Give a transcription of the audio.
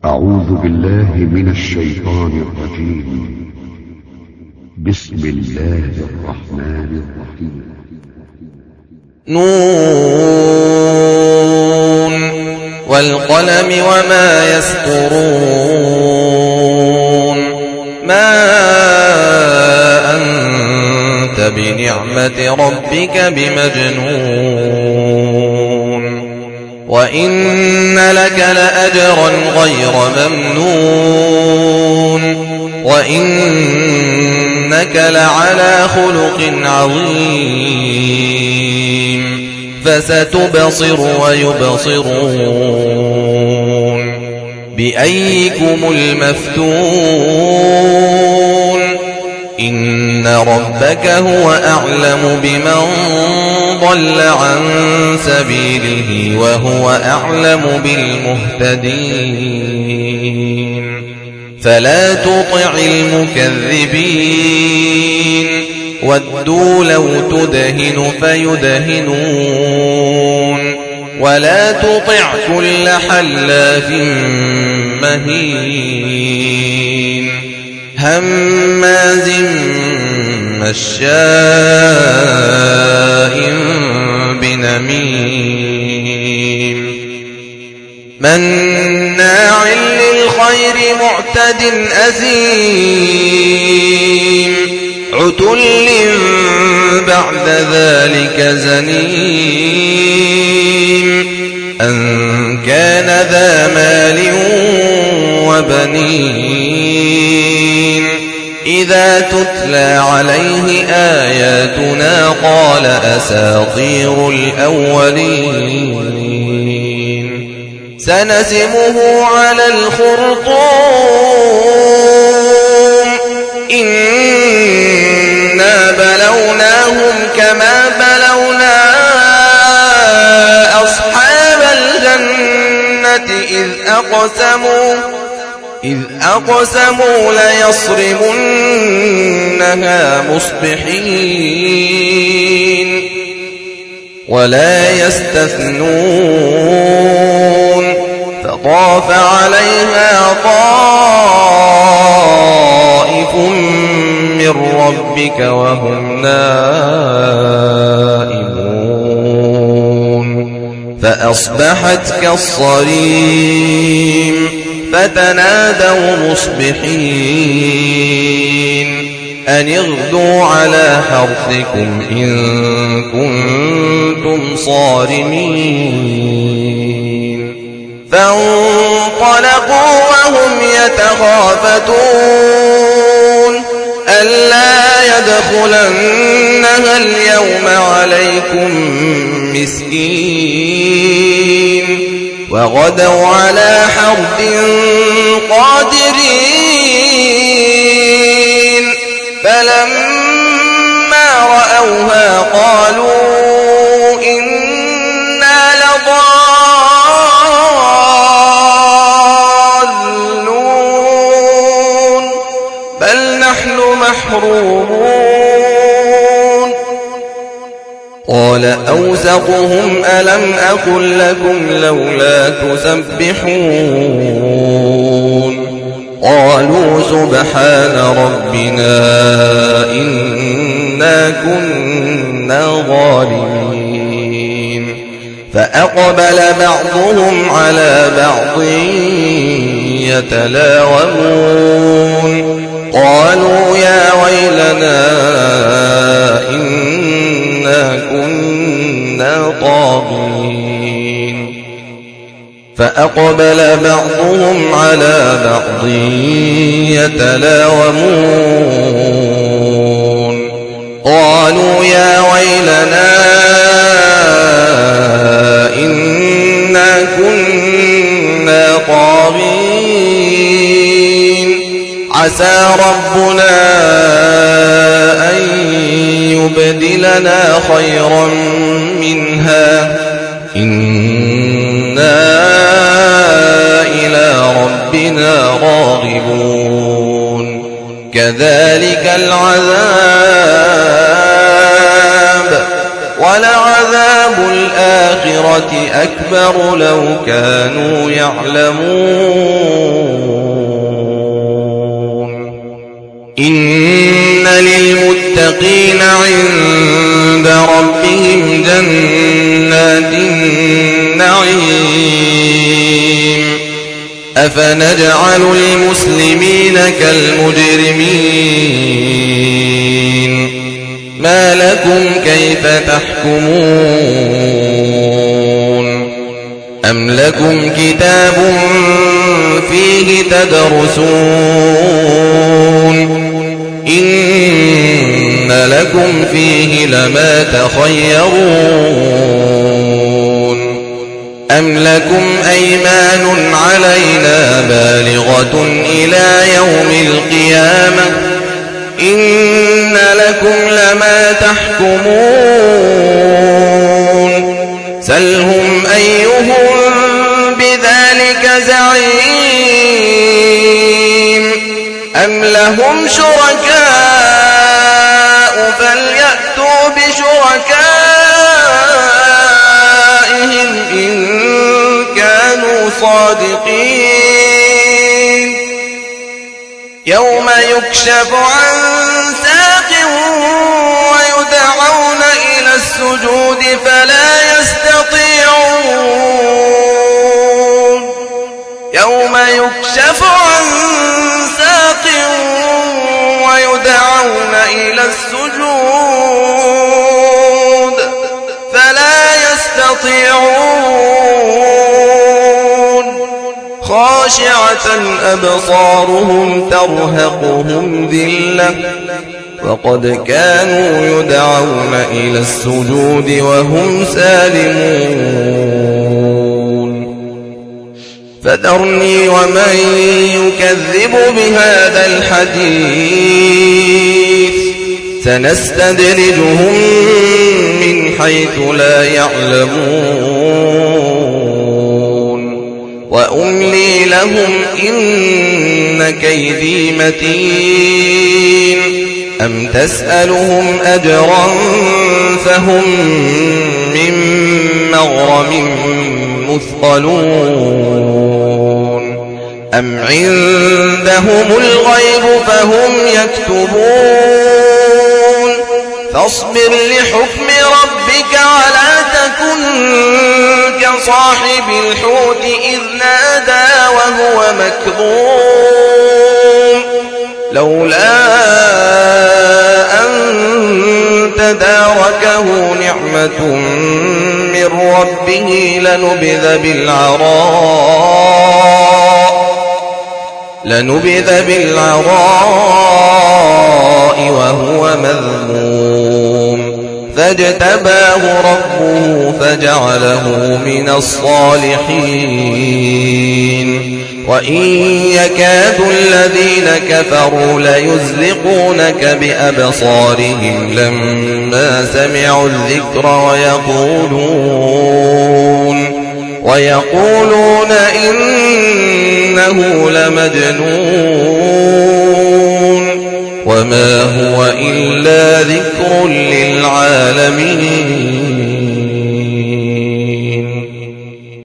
أعوذ بالله من الشيطان الرجيم. بسم الله الرحمن الرحيم. نون والقلم وما يسطرون. ما أنت بنعمة ربك بمجنون وإن لك لأجرا غير ممنون وإنك لعلى خلق عظيم. فستبصر ويبصرون بأيكم المفتون. إن ربك هو أعلم بمن ضل عن سبيله وهو أعلم بالمهتدين. فلا تطع المكذبين ودوا لو تدهن فيدهنون ولا تطع كل حلاف مهين هماز مشاء بنميم مناع للخير معتد أثيم عتل بعد ذلك زنيم أن كان ذا مال وبنين إذا تتلى عليه آياتنا قال أساطير الأولين. سنسمه على الخرطوم إنا بلوناهم كما بلونا أصحاب الجنة إذ أقسموا ليصرمنها مصبحين ولا يستثنون فطاف عليها طائف من ربك وهم نائمون فأصبحت كالصريم فتنادوا مصبحين أن اغدوا على حرثكم إن كنتم صارمين. فانطلقوا وهم يتخافتون ألا يدخلنها اليوم عليكم مسكين وغدوا على حرد قادرين فلما رأوها قالوا إنا لضالون بل نحن محرومون. قال أوسطهم ألم أقل لكم لولا تسبحون قالوا سبحان ربنا إنا كنا ظالمين. فأقبل بعضهم على بعض يتلاومون قالوا يا ويلنا إنا كنا طاغين. فأقبل بعضهم على بعض يتلاومون قالوا يا ويلنا إنا كنا طاغين عسى ربنا أن يبدلنا خيرا منها إنا إلى ربنا راغبون. كذلك العذاب ولعذاب الآخرة أكبر لو كانوا يعلمون. للمتقين عند ربهم جنات النعيم أفنجعل المسلمين كالمجرمين ما لكم كيف تحكمون أم لكم كتاب فيه تدرسون إن لكم فيه لما تخيرون أم لكم أيمان علينا بالغة إلى يوم القيامة إن لكم لما تحكمون سلهم أيهم بذلك زعيم أم لهم شركاء فليأتوا بشركائهم إن كانوا صادقين يوم يكشف عن ساق ويدعون إلى السجود فلا يستطيعون يوم يكشف عن ساق ويدعون إلى السجود فلا يستطيعون خاشعة أبصارهم ترهقهم ذلة وقد كانوا يدعون إلى السجود وهم سالمون فذرني ومن يكذب بهذا الحديث سنستدرجهم من حيث لا يعلمون وأملي لهم إن كيدي متين أم تسألهم أجرا فهم من مغرم مثقلون أم عندهم الغيب فهم يكتبون فاصبر لحكم ربك ولا تكن كصاحب الحوت إذ نادى وهو مكظوم لولا أن تداركه نعمة من ربه لنبذ بالعراء وهو مذموم فاجتباه ربه فجعله من الصالحين وإن يكاد الذين كفروا ليزلقونك بأبصارهم لما سمعوا الذكر ويقولون إنه لمجنون وما هو إلا ذكر للعالمين